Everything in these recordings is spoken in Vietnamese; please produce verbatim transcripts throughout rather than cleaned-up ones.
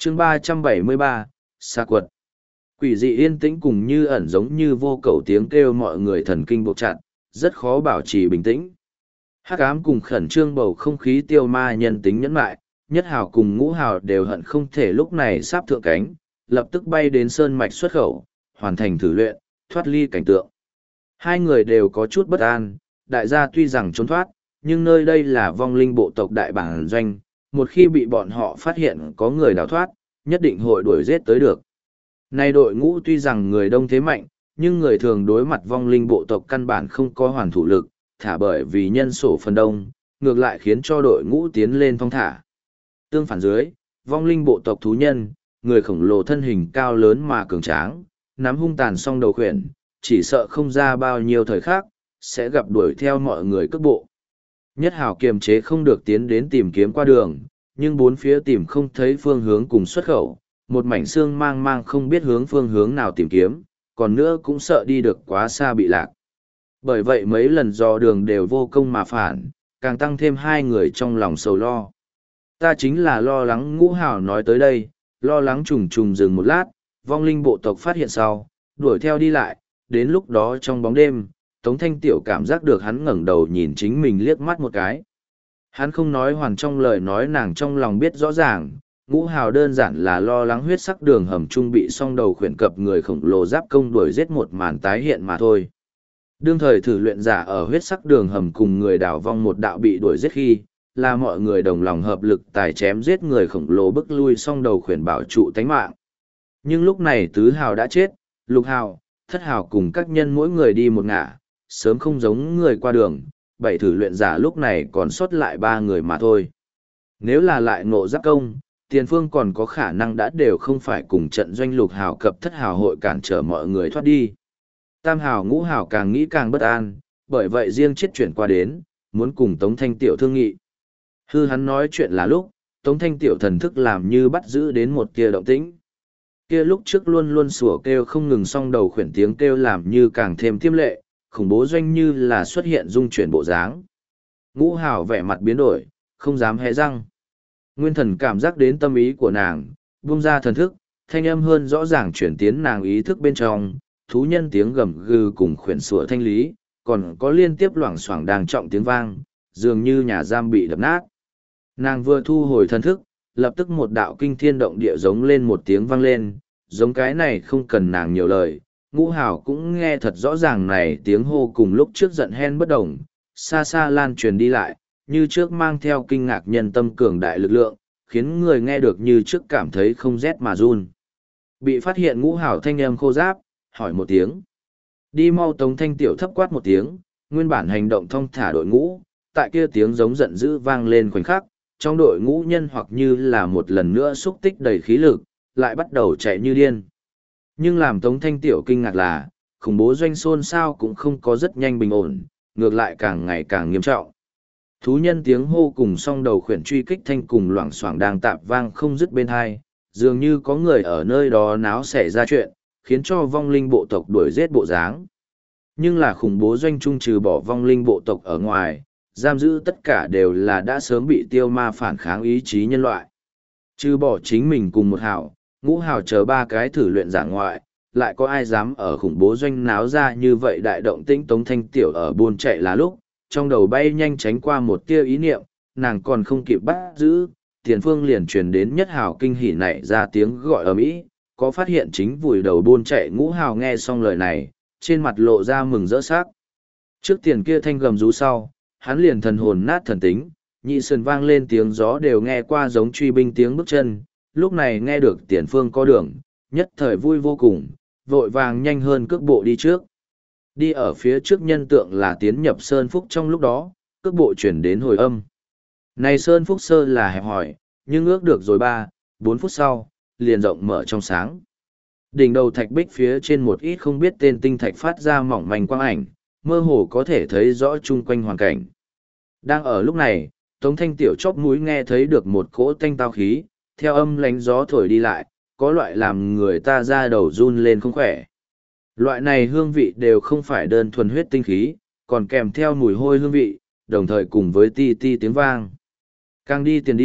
chương ba trăm bảy mươi ba, Sa Quật. Quỷ dị yên tĩnh cùng như ẩn giống như vô cầu tiếng kêu mọi người thần kinh buộc chặt, rất khó bảo trì bình tĩnh. Hắc ám cùng khẩn trương bầu không khí tiêu ma nhân tính nhẫn lại, nhất hào cùng ngũ hào đều hận không thể lúc này sắp thượng cánh, lập tức bay đến sơn mạch xuất khẩu, hoàn thành thử luyện, thoát ly cảnh tượng. Hai người đều có chút bất an, đại gia tuy rằng trốn thoát, nhưng nơi đây là vong linh bộ tộc đại bản doanh, một khi bị bọn họ phát hiện có người đào thoát, nhất định hội đuổi giết tới được. Nay đội ngũ tuy rằng người đông thế mạnh, nhưng người thường đối mặt vong linh bộ tộc căn bản không có hoàn thủ lực, thả bởi vì nhân sổ phần đông, ngược lại khiến cho đội ngũ tiến lên thong thả. Tương phản dưới, vong linh bộ tộc thú nhân, người khổng lồ thân hình cao lớn mà cường tráng, nắm hung tàn song đầu khuyển, chỉ sợ không ra bao nhiêu thời khắc, sẽ gặp đuổi theo mọi người cước bộ. Nhất hào kiềm chế không được tiến đến tìm kiếm qua đường, nhưng bốn phía tìm không thấy phương hướng cùng xuất khẩu, một mảnh xương mang mang không biết hướng phương hướng nào tìm kiếm, còn nữa cũng sợ đi được quá xa bị lạc. Bởi vậy mấy lần dò đường đều vô công mà phản, càng tăng thêm hai người trong lòng sầu lo. Ta chính là lo lắng ngũ hào nói tới đây, lo lắng trùng trùng dừng một lát, vong linh bộ tộc phát hiện sau, đuổi theo đi lại, đến lúc đó trong bóng đêm, Tống Thanh Tiểu cảm giác được hắn ngẩng đầu nhìn chính mình liếc mắt một cái. Hắn không nói hoàn trong lời nói nàng trong lòng biết rõ ràng, ngũ hào đơn giản là lo lắng huyết sắc đường hầm trung bị song đầu khuyển cập người khổng lồ giáp công đuổi giết một màn tái hiện mà thôi. Đương thời thử luyện giả ở huyết sắc đường hầm cùng người đảo vong một đạo bị đuổi giết khi, là mọi người đồng lòng hợp lực tài chém giết người khổng lồ bức lui song đầu khuyển bảo trụ tánh mạng. Nhưng lúc này tứ hào đã chết, lục hào, thất hào cùng các nhân mỗi người đi một ngả, sớm không giống người qua đường, bảy thử luyện giả lúc này còn sót lại ba người mà thôi. Nếu là lại ngộ giáp công, tiền phương còn có khả năng đã đều không phải cùng trận doanh lục hào cập thất hào hội cản trở mọi người thoát đi. Tam hào ngũ hào càng nghĩ càng bất an, bởi vậy riêng chết chuyển qua đến, muốn cùng Tống Thanh Tiểu thương nghị. Hư hắn nói chuyện là lúc, Tống Thanh Tiểu thần thức làm như bắt giữ đến một kia động tĩnh. Kia lúc trước luôn luôn sủa kêu không ngừng song đầu khuyển tiếng kêu làm như càng thêm tiêm lệ, khủng bố doanh như là xuất hiện dung chuyển bộ dáng. Ngũ hào vẻ mặt biến đổi, không dám hé răng. Nguyên thần cảm giác đến tâm ý của nàng, buông ra thần thức, thanh âm hơn rõ ràng chuyển tiến nàng ý thức bên trong, thú nhân tiếng gầm gừ cùng khuyển sủa thanh lý, còn có liên tiếp loảng xoảng đang trọng tiếng vang, dường như nhà giam bị đập nát. Nàng vừa thu hồi thần thức, lập tức một đạo kinh thiên động địa giống lên một tiếng vang lên, giống cái này không cần nàng nhiều lời, ngũ hào cũng nghe thật rõ ràng này tiếng hô cùng lúc trước giận hen bất đồng, xa xa lan truyền đi lại, như trước mang theo kinh ngạc nhân tâm cường đại lực lượng, khiến người nghe được như trước cảm thấy không rét mà run. Bị phát hiện ngũ hào thanh âm khô giáp, hỏi một tiếng. Đi mau Tống Thanh Tiểu thấp quát một tiếng, nguyên bản hành động thong thả đội ngũ, tại kia tiếng giống giận dữ vang lên khoảnh khắc, trong đội ngũ nhân hoặc như là một lần nữa xúc tích đầy khí lực, lại bắt đầu chạy như điên. Nhưng làm Tống Thanh Tiểu kinh ngạc là, khủng bố doanh xôn sao cũng không có rất nhanh bình ổn, ngược lại càng ngày càng nghiêm trọng. Thú nhân tiếng hô cùng song đầu khuyển truy kích thanh cùng loảng xoảng đang tạp vang không dứt bên hai, dường như có người ở nơi đó náo xảy ra chuyện, khiến cho vong linh bộ tộc đuổi giết bộ dáng. Nhưng là khủng bố doanh trung trừ bỏ vong linh bộ tộc ở ngoài, giam giữ tất cả đều là đã sớm bị tiêu ma phản kháng ý chí nhân loại. Trừ bỏ chính mình cùng một hào, ngũ hào chờ ba cái thử luyện giả ngoại, lại có ai dám ở khủng bố doanh náo ra như vậy đại động tĩnh. Tống Thanh Tiểu ở buôn chạy là lúc, trong đầu bay nhanh tránh qua một tia ý niệm, nàng còn không kịp bắt giữ, tiền phương liền truyền đến nhất hào kinh hỉ nảy ra tiếng gọi ầm ĩ, có phát hiện chính vùi đầu buôn chạy ngũ hào nghe xong lời này, trên mặt lộ ra mừng rỡ sắc. Trước tiền kia thanh gầm rú sau, hắn liền thần hồn nát thần tính, nhị sườn vang lên tiếng gió đều nghe qua giống truy binh tiếng bước chân, lúc này nghe được tiền phương có đường, nhất thời vui vô cùng, vội vàng nhanh hơn cước bộ đi trước. Đi ở phía trước nhân tượng là tiến nhập Sơn Phúc trong lúc đó, cước bộ chuyển đến hồi âm. Này Sơn Phúc sơ là hẹp hỏi, nhưng ước được rồi ba, bốn phút sau, liền rộng mở trong sáng. Đỉnh đầu thạch bích phía trên một ít không biết tên tinh thạch phát ra mỏng manh quang ảnh, mơ hồ có thể thấy rõ chung quanh hoàn cảnh. Đang ở lúc này, Tống Thanh Tiểu chóp mũi nghe thấy được một cỗ tanh tao khí, theo âm lánh gió thổi đi lại, có loại làm người ta ra đầu run lên không khỏe. Loại này hương vị đều không phải đơn thuần huyết tinh khí, còn kèm theo mùi hôi hương vị, đồng thời cùng với ti ti tiếng vang. Càng đi tiền đi,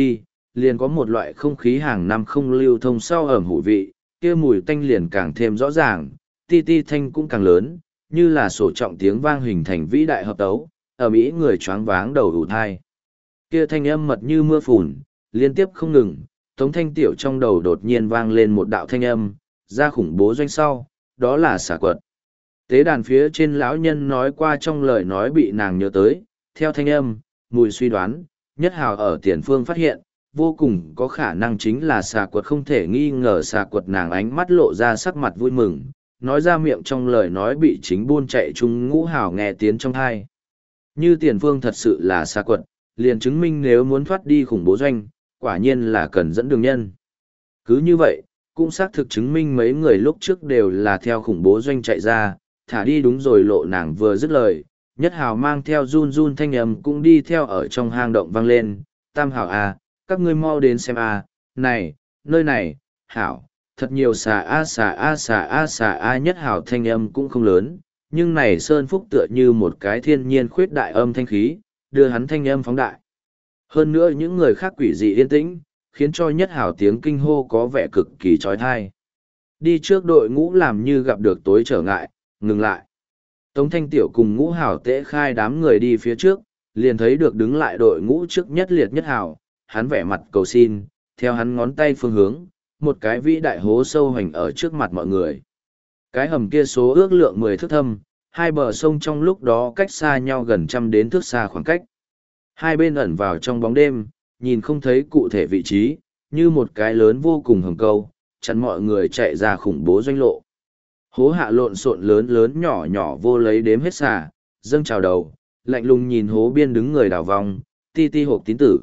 liền có một loại không khí hàng năm không lưu thông sau ẩm hủ vị, kia mùi tanh liền càng thêm rõ ràng, ti ti thanh cũng càng lớn, như là sổ trọng tiếng vang hình thành vĩ đại hợp tấu, ở Mỹ người choáng váng đầu ủ thai. Kia thanh âm mật như mưa phùn, liên tiếp không ngừng, Tống Thanh Tiểu trong đầu đột nhiên vang lên một đạo thanh âm, ra khủng bố doanh sau, đó là xà quật. Tế đàn phía trên lão nhân nói qua trong lời nói bị nàng nhớ tới, theo thanh âm, mùi suy đoán, Nhất Hào ở tiền phương phát hiện, vô cùng có khả năng chính là xà quật, không thể nghi ngờ xà quật. Nàng ánh mắt lộ ra sắc mặt vui mừng, nói ra miệng trong lời nói bị chính buôn chạy chung Ngũ Hào nghe tiếng trong thai. Như tiền phương thật sự là xà quật, liền chứng minh nếu muốn thoát đi khủng bố doanh, quả nhiên là cần dẫn đường nhân. Cứ như vậy, cũng xác thực chứng minh mấy người lúc trước đều là theo khủng bố doanh chạy ra, thả đi đúng rồi. Lộ nàng vừa dứt lời, Nhất Hào mang theo run run thanh âm cũng đi theo ở trong hang động vang lên. Tam Hảo à, các ngươi mau đến xem à, này, nơi này, Hảo, thật nhiều xà a xà a xà a xà a. Nhất Hào thanh âm cũng không lớn, nhưng này Sơn Phúc tựa như một cái thiên nhiên khuyết đại âm thanh khí, đưa hắn thanh âm phóng đại. Hơn nữa những người khác quỷ dị yên tĩnh, khiến cho Nhất Hào tiếng kinh hô có vẻ cực kỳ trói thai. Đi trước đội ngũ làm như gặp được tối trở ngại, ngừng lại. Tống Thanh Tiểu cùng Ngũ Hào tễ khai đám người đi phía trước, liền thấy được đứng lại đội ngũ trước nhất liệt Nhất Hào, hắn vẻ mặt cầu xin, theo hắn ngón tay phương hướng, một cái vĩ đại hố sâu hành ở trước mặt mọi người. Cái hầm kia số ước lượng mười thước thâm, hai bờ sông trong lúc đó cách xa nhau gần trăm đến thước xa khoảng cách. Hai bên ẩn vào trong bóng đêm, nhìn không thấy cụ thể vị trí, như một cái lớn vô cùng hầm câu, chắn mọi người chạy ra khủng bố doanh lộ. Hố hạ lộn xộn lớn lớn nhỏ nhỏ vô lấy đếm hết xà, dâng trào đầu, lạnh lùng nhìn hố biên đứng người đào vòng, ti ti hộp tín tử.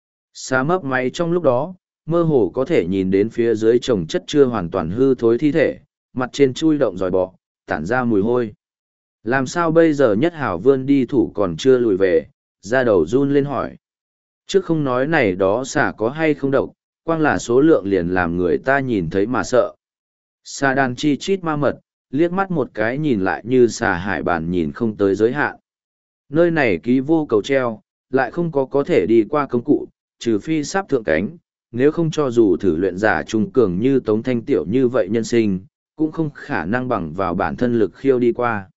Xà mấp máy trong lúc đó, mơ hồ có thể nhìn đến phía dưới chồng chất chưa hoàn toàn hư thối thi thể, mặt trên chui động dòi bọ, tản ra mùi hôi. Làm sao bây giờ? Nhất Hảo vươn đi thủ còn chưa lùi về, ra đầu run lên hỏi. Trước không nói này đó xà có hay không độc, quang là số lượng liền làm người ta nhìn thấy mà sợ. Xà đàn chi chít ma mật, liếc mắt một cái nhìn lại như xà hải bản nhìn không tới giới hạn. Nơi này ký vô cầu treo, lại không có có thể đi qua công cụ, trừ phi sắp thượng cánh, nếu không cho dù thử luyện giả trung cường như Tống Thanh Tiểu như vậy nhân sinh, cũng không khả năng bằng vào bản thân lực khiêu đi qua.